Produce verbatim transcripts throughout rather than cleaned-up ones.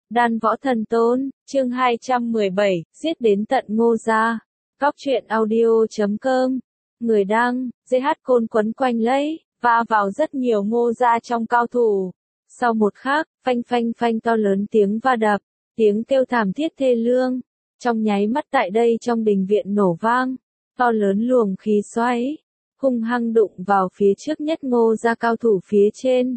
Đan Võ Thần Tôn, chương hai trăm mười bảy, giết đến tận Ngô gia. Góc truyện audio chấm com. Người đăng, giê hát Côn quấn quanh lấy, va vào rất nhiều Ngô gia trong cao thủ. Sau một khắc, phanh phanh phanh to lớn tiếng va đập, tiếng kêu thảm thiết thê lương. Trong nháy mắt tại đây trong đình viện nổ vang, to lớn luồng khí xoáy, hung hăng đụng vào phía trước nhất Ngô gia cao thủ phía trên.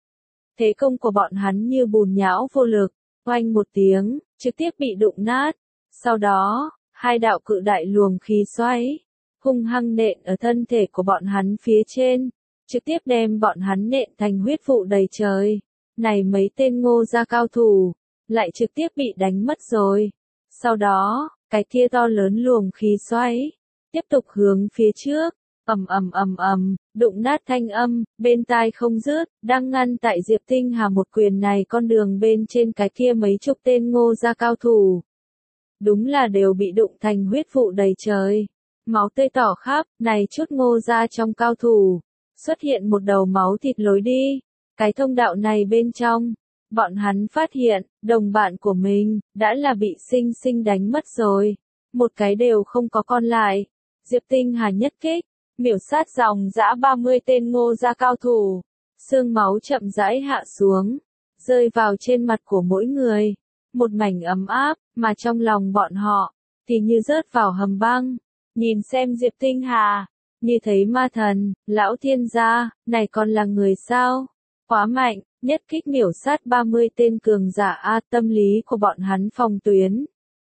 Thế công của bọn hắn như bùn nhão vô lực, oanh một tiếng, trực tiếp bị đụng nát. Sau đó, hai đạo cự đại luồng khí xoáy, hung hăng nện ở thân thể của bọn hắn phía trên, trực tiếp đem bọn hắn nện thành huyết vụ đầy trời. Này mấy tên Ngô gia cao thủ, lại trực tiếp bị đánh mất rồi. Sau đó, cái kia to lớn luồng khí xoáy, tiếp tục hướng phía trước. Ầm ầm ầm ầm, đụng nát thanh âm, bên tai không dứt, đang ngăn tại Diệp Tinh Hà một quyền này con đường bên trên cái kia mấy chục tên Ngô gia cao thủ. Đúng là đều bị đụng thành huyết vụ đầy trời. Máu tươi tỏ khắp, này chút Ngô gia trong cao thủ. Xuất hiện một đầu máu thịt lối đi. Cái thông đạo này bên trong, bọn hắn phát hiện, đồng bạn của mình, đã là bị sinh sinh đánh mất rồi. Một cái đều không có con lại. Diệp Tinh Hà nhất kích, miểu sát dòng dã ba mươi tên Ngô gia cao thủ, xương máu chậm rãi hạ xuống, rơi vào trên mặt của mỗi người, một mảnh ấm áp, mà trong lòng bọn họ, thì như rớt vào hầm băng. Nhìn xem Diệp Tinh Hà, như thấy ma thần, lão thiên gia, này còn là người sao? Quá mạnh, nhất kích miểu sát ba mươi tên cường giả a, tâm lý của bọn hắn phòng tuyến.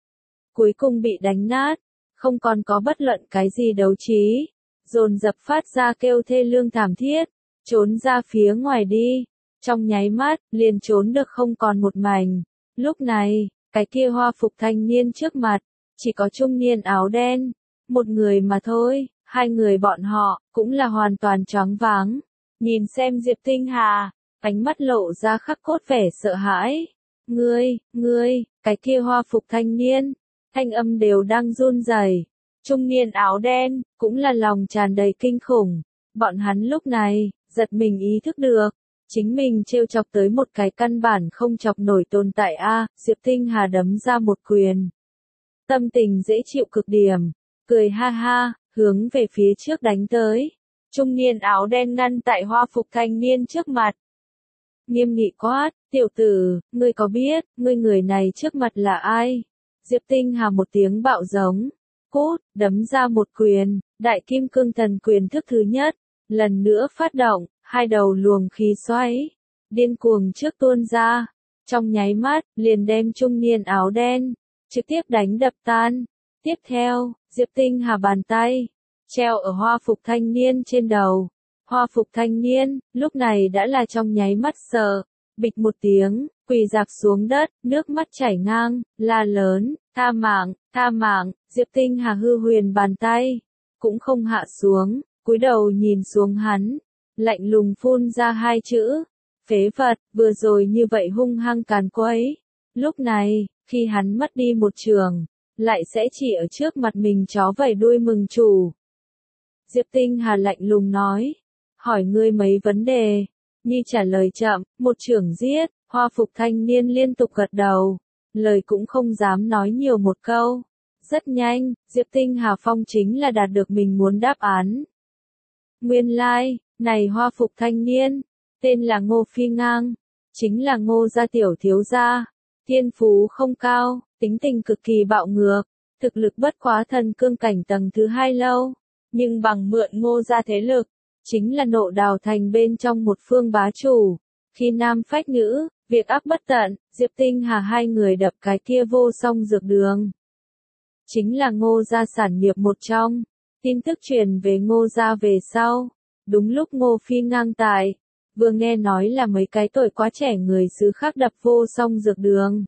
Cuối cùng bị đánh nát, không còn có bất luận cái gì đấu trí. Dồn dập phát ra kêu thê lương thảm thiết, trốn ra phía ngoài đi, trong nháy mắt, liền trốn được không còn một mảnh. Lúc này, cái kia hoa phục thanh niên trước mặt, chỉ có trung niên áo đen, một người mà thôi, hai người bọn họ, cũng là hoàn toàn choáng váng. Nhìn xem Diệp Tinh Hà, ánh mắt lộ ra khắc cốt vẻ sợ hãi. Ngươi, ngươi, cái kia hoa phục thanh niên, thanh âm đều đang run rẩy. Trung niên áo đen, cũng là lòng tràn đầy kinh khủng. Bọn hắn lúc này, giật mình ý thức được, chính mình trêu chọc tới một cái căn bản không chọc nổi tồn tại a. Diệp Tinh Hà đấm ra một quyền. Tâm tình dễ chịu cực điểm, cười ha ha, hướng về phía trước đánh tới. Trung niên áo đen ngăn tại hoa phục thanh niên trước mặt. Nghiêm nghị quát, tiểu tử, ngươi có biết, ngươi người này trước mặt là ai? Diệp Tinh Hà một tiếng bạo giống. Cút, đấm ra một quyền, đại kim cương thần quyền thức thứ nhất, lần nữa phát động, hai đầu luồng khí xoáy, điên cuồng trước tuôn ra, trong nháy mắt, liền đem trung niên áo đen, trực tiếp đánh đập tan. Tiếp theo, Diệp Tinh Hà bàn tay, treo ở hoa phục thanh niên trên đầu. Hoa phục thanh niên, lúc này đã là trong nháy mắt sợ, bịch một tiếng, quỳ dạp xuống đất, nước mắt chảy ngang, la lớn, tha mạng, tha mạng. Diệp Tinh Hà hư huyền bàn tay, cũng không hạ xuống, cúi đầu nhìn xuống hắn, lạnh lùng phun ra hai chữ, phế vật, vừa rồi như vậy hung hăng càn quấy. Lúc này, khi hắn mất đi một trường, lại sẽ chỉ ở trước mặt mình chó vẫy đuôi mừng chủ. Diệp Tinh Hà lạnh lùng nói, hỏi ngươi mấy vấn đề, như trả lời chậm, một trưởng giết. Hoa phục thanh niên liên tục gật đầu, lời cũng không dám nói nhiều một câu. Rất nhanh, Diệp Tinh Hà phong chính là đạt được mình muốn đáp án. Nguyên lai, like, này hoa phục thanh niên, tên là Ngô Phi Ngang, chính là Ngô gia tiểu thiếu gia, thiên phú không cao, tính tình cực kỳ bạo ngược, thực lực bất quá thần cương cảnh tầng thứ hai lâu, nhưng bằng mượn Ngô gia thế lực, chính là nộ đào thành bên trong một phương bá chủ. Khi nam phách nữ, việc áp bất tận, Diệp Tinh Hà hai người đập cái kia vô song dược đường. Chính là Ngô gia sản nghiệp một trong. Tin tức truyền về Ngô gia về sau. Đúng lúc Ngô Phi Ngang tại, vừa nghe nói là mấy cái tuổi quá trẻ người xứ khác đập vô song dược đường.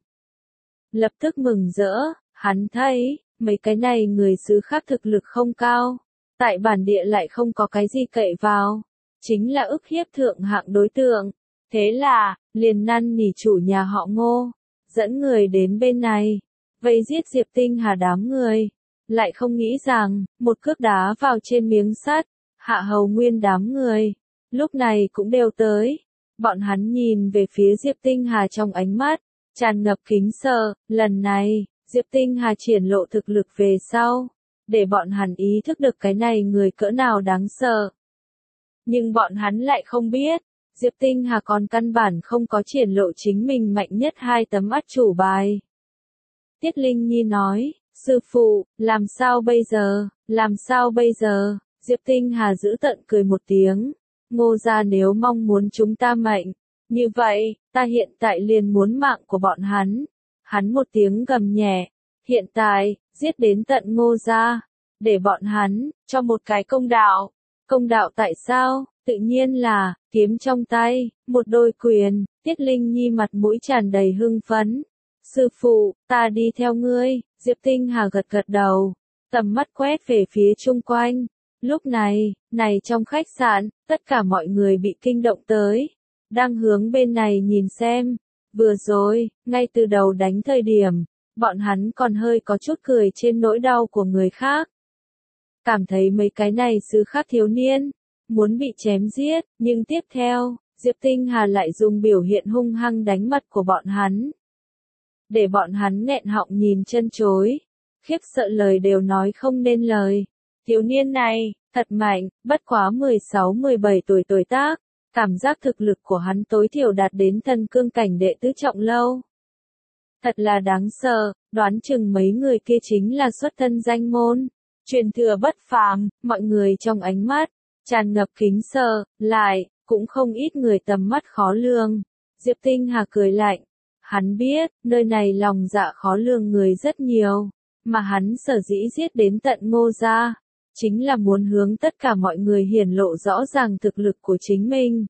Lập tức mừng rỡ, hắn thấy, mấy cái này người xứ khác thực lực không cao. Tại bản địa lại không có cái gì cậy vào. Chính là ức hiếp thượng hạng đối tượng. Thế là, liền năn nỉ chủ nhà họ Ngô, dẫn người đến bên này, vây giết Diệp Tinh Hà đám người. Lại không nghĩ rằng, một cước đá vào trên miếng sắt, hạ hầu nguyên đám người, lúc này cũng đều tới. Bọn hắn nhìn về phía Diệp Tinh Hà trong ánh mắt, tràn ngập kính sợ, lần này, Diệp Tinh Hà triển lộ thực lực về sau, để bọn hắn ý thức được cái này người cỡ nào đáng sợ. Nhưng bọn hắn lại không biết, Diệp Tinh Hà còn căn bản không có triển lộ chính mình mạnh nhất hai tấm át chủ bài. Tiết Linh Nhi nói, sư phụ, làm sao bây giờ, làm sao bây giờ, Diệp Tinh Hà giữ tận cười một tiếng, Ngô gia nếu mong muốn chúng ta mạnh, như vậy, ta hiện tại liền muốn mạng của bọn hắn. Hắn một tiếng gầm nhẹ, hiện tại, giết đến tận Ngô gia, để bọn hắn, cho một cái công đạo. Công đạo tại sao? Tự nhiên là, kiếm trong tay, một đôi quyền, Tiết Linh Nhi mặt mũi tràn đầy hưng phấn. Sư phụ, ta đi theo ngươi, Diệp Tinh Hà gật gật đầu, tầm mắt quét về phía chung quanh. Lúc này, này trong khách sạn, tất cả mọi người bị kinh động tới, đang hướng bên này nhìn xem. Vừa rồi, ngay từ đầu đánh thời điểm, bọn hắn còn hơi có chút cười trên nỗi đau của người khác. Cảm thấy mấy cái này xứ khác thiếu niên, muốn bị chém giết, nhưng tiếp theo, Diệp Tinh Hà lại dùng biểu hiện hung hăng đánh mặt của bọn hắn. Để bọn hắn nghẹn họng nhìn chân chối, khiếp sợ lời đều nói không nên lời. Thiếu niên này, thật mạnh, bất quá mười sáu mười bảy tuổi tuổi tác, cảm giác thực lực của hắn tối thiểu đạt đến thần cương cảnh đệ tứ trọng lâu. Thật là đáng sợ, đoán chừng mấy người kia chính là xuất thân danh môn, truyền thừa bất phàm, mọi người trong ánh mắt, tràn ngập kính sợ, lại, cũng không ít người tầm mắt khó lường. Diệp Tinh Hà cười lạnh, hắn biết, nơi này lòng dạ khó lường người rất nhiều, mà hắn sở dĩ giết đến tận Ngô gia, chính là muốn hướng tất cả mọi người hiển lộ rõ ràng thực lực của chính mình.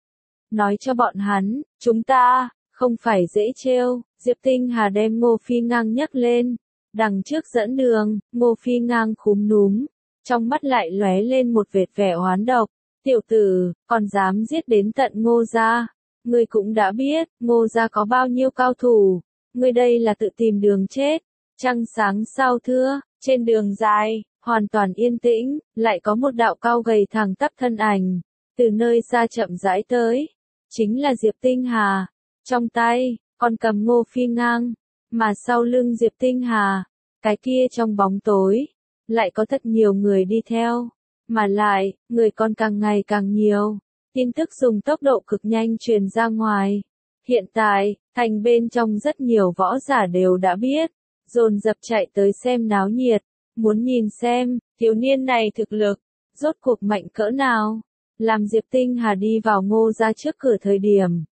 Nói cho bọn hắn, chúng ta, không phải dễ trêu. Diệp Tinh Hà đem Ngô Phi Ngang nhấc lên, đằng trước dẫn đường, Ngô Phi Ngang cúm núm, trong mắt lại lóe lên một vệt vẻ oán độc. Tiểu tử, còn dám giết đến tận Ngô gia, ngươi cũng đã biết, Ngô gia có bao nhiêu cao thủ, ngươi đây là tự tìm đường chết. Trăng sáng sao thưa, trên đường dài, hoàn toàn yên tĩnh, lại có một đạo cao gầy thẳng tắp thân ảnh, từ nơi xa chậm rãi tới, chính là Diệp Tinh Hà, trong tay, còn cầm Ngô Phi Ngang, mà sau lưng Diệp Tinh Hà, cái kia trong bóng tối, lại có thật nhiều người đi theo, mà lại, người còn càng ngày càng nhiều, tin tức dùng tốc độ cực nhanh truyền ra ngoài. Hiện tại, thành bên trong rất nhiều võ giả đều đã biết, dồn dập chạy tới xem náo nhiệt, muốn nhìn xem, thiếu niên này thực lực, rốt cuộc mạnh cỡ nào, làm Diệp Tinh Hà đi vào Ngô gia trước cửa thời điểm.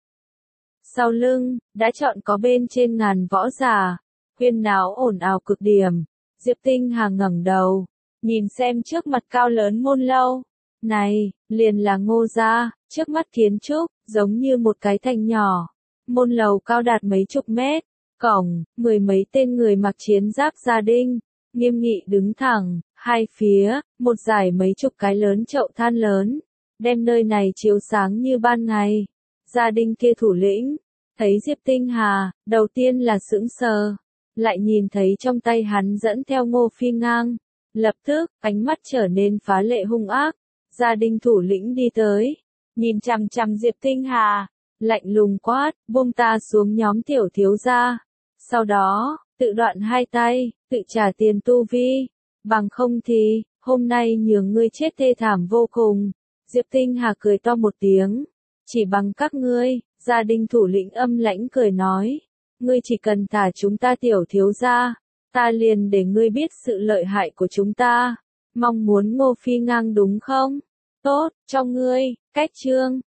Sau lưng, đã chọn có bên trên ngàn võ giả, huyên náo ồn ào cực điểm. Diệp Tinh Hà ngẩng đầu, nhìn xem trước mặt cao lớn môn lâu. Này, liền là Ngô gia, trước mắt kiến trúc, giống như một cái thành nhỏ. Môn lầu cao đạt mấy chục mét, cổng, mười mấy tên người mặc chiến giáp gia đình, nghiêm nghị đứng thẳng, hai phía, một dải mấy chục cái lớn chậu than lớn, đem nơi này chiếu sáng như ban ngày. Gia đình kia thủ lĩnh, thấy Diệp Tinh Hà, đầu tiên là sững sờ, lại nhìn thấy trong tay hắn dẫn theo Ngô Phi Ngang, lập tức, ánh mắt trở nên phá lệ hung ác. Gia đình thủ lĩnh đi tới, nhìn chằm chằm Diệp Tinh Hà, lạnh lùng quát, buông ta xuống nhóm tiểu thiếu gia. Sau đó, tự đoạn hai tay, tự trả tiền tu vi, bằng không thì, hôm nay nhường ngươi chết thê thảm vô cùng. Diệp Tinh Hà cười to một tiếng, chỉ bằng các ngươi. Gia đình thủ lĩnh âm lãnh cười nói, ngươi chỉ cần thả chúng ta tiểu thiếu gia, ta liền để ngươi biết sự lợi hại của chúng ta. Mong muốn Ngô Phi Ngang đúng không? Tốt, cho ngươi, cách chương.